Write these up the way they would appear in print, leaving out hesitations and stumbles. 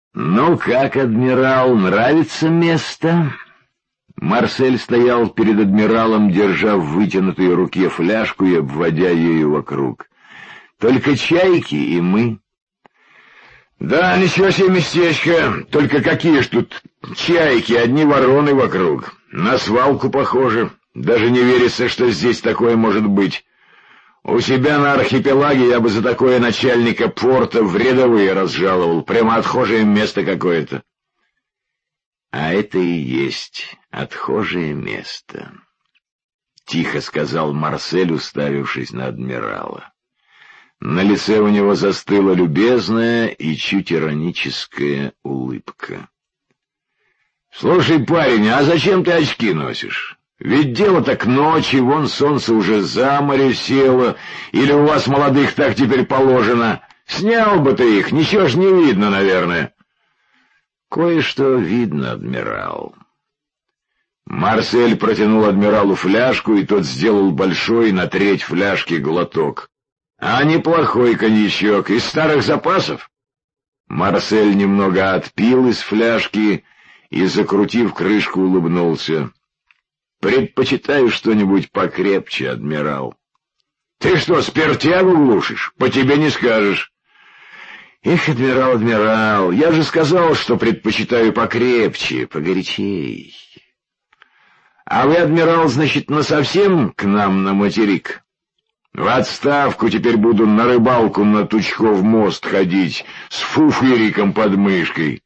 «Ну как, адмирал, нравится место?» Марсель стоял перед адмиралом, держа в вытянутой руке фляжку и обводя ею вокруг. «Только чайки и мы». «Да, ничего себе местечко, только какие ж тут чайки, одни вороны вокруг. На свалку похоже, даже не верится, что здесь такое может быть. У себя на архипелаге я бы за такое начальника порта в рядовые разжаловал, прямо отхожее место какое-то». «А это и есть отхожее место», — тихо сказал Марсель, уставившись на адмирала. На лице у него застыла любезная и чуть ироническая улыбка. «Слушай, парень, а зачем ты очки носишь? Ведь дело-то к ночи, вон солнце уже за море село, или у вас, молодых, так теперь положено. Снял бы ты их, ничего ж не видно, наверное». «Кое-что видно, адмирал». Марсель протянул адмиралу фляжку, и тот сделал большой на треть фляжки глоток. «А неплохой коньячок, из старых запасов?» Марсель немного отпил из фляжки и, закрутив крышку, улыбнулся. «Предпочитаю что-нибудь покрепче, адмирал». «Ты что, спиртягу глушишь? По тебе не скажешь». «Эх, адмирал, я же сказал, что предпочитаю покрепче, погорячей». «А вы, адмирал, значит, насовсем к нам на материк?» «В отставку теперь буду на рыбалку на Тучков мост ходить с фуфыриком под мышкой».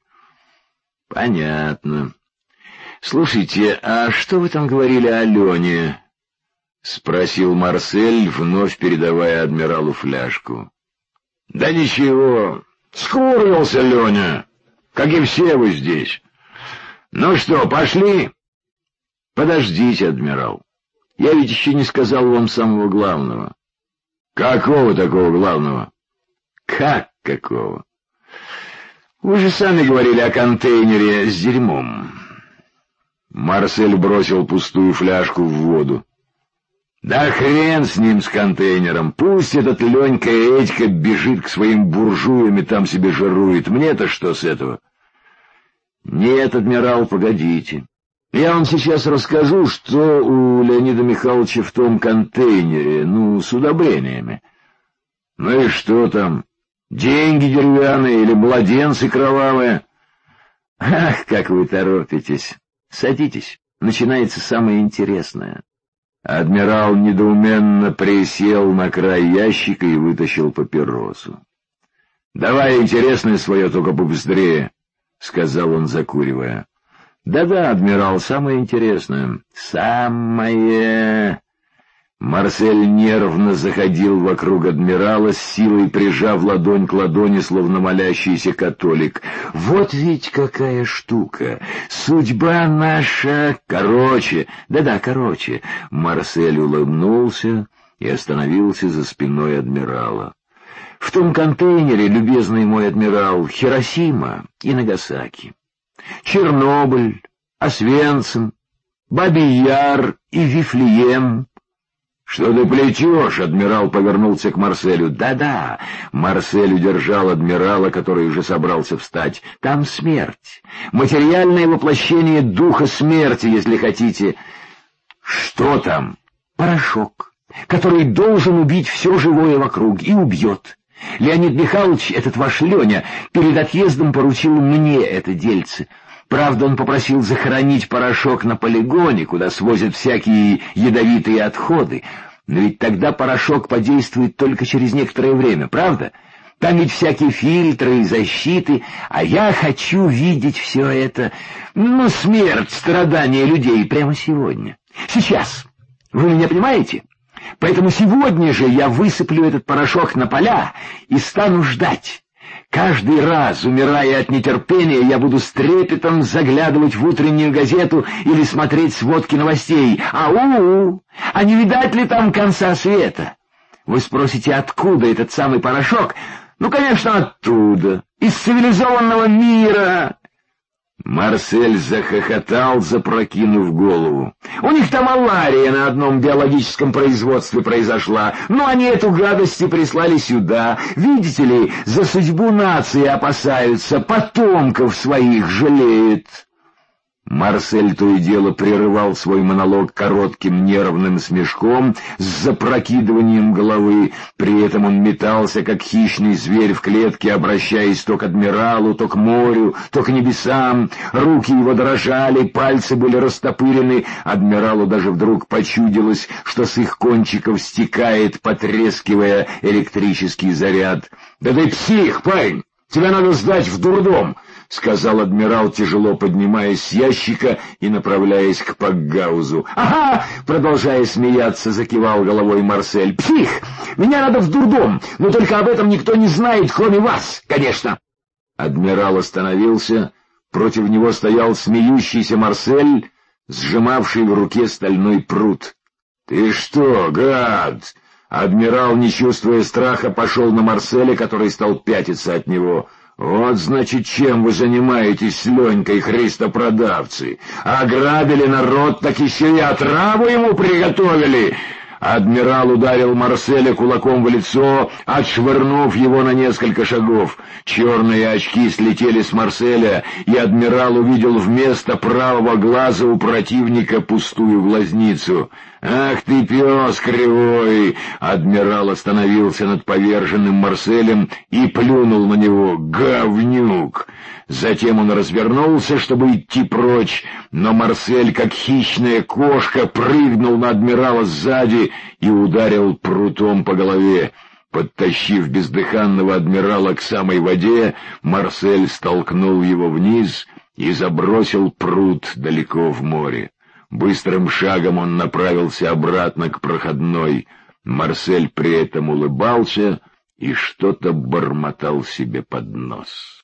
«Понятно. Слушайте, а что вы там говорили о Лене?» — спросил Марсель, вновь передавая адмиралу фляжку. «Да ничего, скурился Леня, как и все вы здесь. Ну что, пошли?» «Подождите, адмирал, я ведь еще не сказал вам самого главного». «Какого такого главного?» «Как какого? Вы же сами говорили о контейнере с дерьмом». Марсель бросил пустую фляжку в воду. «Да хрен с ним, с контейнером. Пусть этот Ленька Этька бежит к своим буржуям и там себе жирует. Мне-то что с этого?» «Нет, адмирал, погодите. Я вам сейчас расскажу, что у Леонида Михайловича в том контейнере, с удобрениями». «Ну и что там? Деньги деревянные или младенцы кровавые?» «Ах, как вы торопитесь! Садитесь, начинается самое интересное». Адмирал недоуменно присел на край ящика и вытащил папиросу. «Давай интересное свое, только побыстрее», — сказал он, закуривая. «Да-да, адмирал, самое интересное». «Самое...» Марсель нервно заходил вокруг адмирала, с силой прижав ладонь к ладони, словно молящийся католик. «Вот ведь какая штука! Судьба наша... Короче!» Марсель улыбнулся и остановился за спиной адмирала. «В том контейнере, любезный мой адмирал, Хиросима и Нагасаки, Чернобыль, Освенцим, Бабий Яр и Вифлеем». «Что ты плетешь?» — адмирал повернулся к Марселю. «Да-да», — Марсель удержал адмирала, который уже собрался встать. «Там смерть. Материальное воплощение духа смерти, если хотите». «Что там?» «Порошок, который должен убить все живое вокруг, и убьет. Леонид Михайлович, этот ваш Леня, перед отъездом поручил мне это дельце. Правда, он попросил захоронить порошок на полигоне, куда свозят всякие ядовитые отходы. Но ведь тогда порошок подействует только через некоторое время, правда? Там ведь всякие фильтры и защиты, а я хочу видеть все это, смерть, страдания людей прямо сегодня. Сейчас. Вы меня понимаете? Поэтому сегодня же я высыплю этот порошок на поля и стану ждать. Каждый раз, умирая от нетерпения, я буду с трепетом заглядывать в утреннюю газету или смотреть сводки новостей. А не видать ли там конца света? Вы спросите, откуда этот самый порошок? Конечно, оттуда, из цивилизованного мира. Марсель захохотал, запрокинув голову. «У них там авария на одном биологическом производстве произошла, но они эту гадость и прислали сюда. Видите ли, за судьбу нации опасаются, потомков своих жалеют». Марсель то и дело прерывал свой монолог коротким нервным смешком с запрокидыванием головы. При этом он метался, как хищный зверь в клетке, обращаясь то к адмиралу, то к морю, то к небесам. Руки его дрожали, пальцы были растопырены. Адмиралу даже вдруг почудилось, что с их кончиков стекает, потрескивая, электрический заряд. «Да ты псих, парень! Тебя надо сдать в дурдом!» — сказал адмирал, тяжело поднимаясь с ящика и направляясь к Пакгаузу. «Ага!» — продолжая смеяться, закивал головой Марсель. «Псих! Меня надо в дурдом, но только об этом никто не знает, кроме вас, конечно!» Адмирал остановился. Против него стоял смеющийся Марсель, сжимавший в руке стальной прут. «Ты что, гад?» Адмирал, не чувствуя страха, пошел на Марселя, который стал пятиться от него. «Вот, значит, чем вы занимаетесь с Ленькой, христопродавцы? Ограбили народ, так еще и отраву ему приготовили!» Адмирал ударил Марселя кулаком в лицо, отшвырнув его на несколько шагов. Черные очки слетели с Марселя, и адмирал увидел вместо правого глаза у противника пустую глазницу. «Ах ты, пес кривой!» Адмирал остановился над поверженным Марселем и плюнул на него. «Говнюк!» Затем он развернулся, чтобы идти прочь, но Марсель, как хищная кошка, прыгнул на адмирала сзади и ударил прутом по голове. Подтащив бездыханного адмирала к самой воде, Марсель столкнул его вниз и забросил прут далеко в море. Быстрым шагом он направился обратно к проходной. Марсель при этом улыбался и что-то бормотал себе под нос.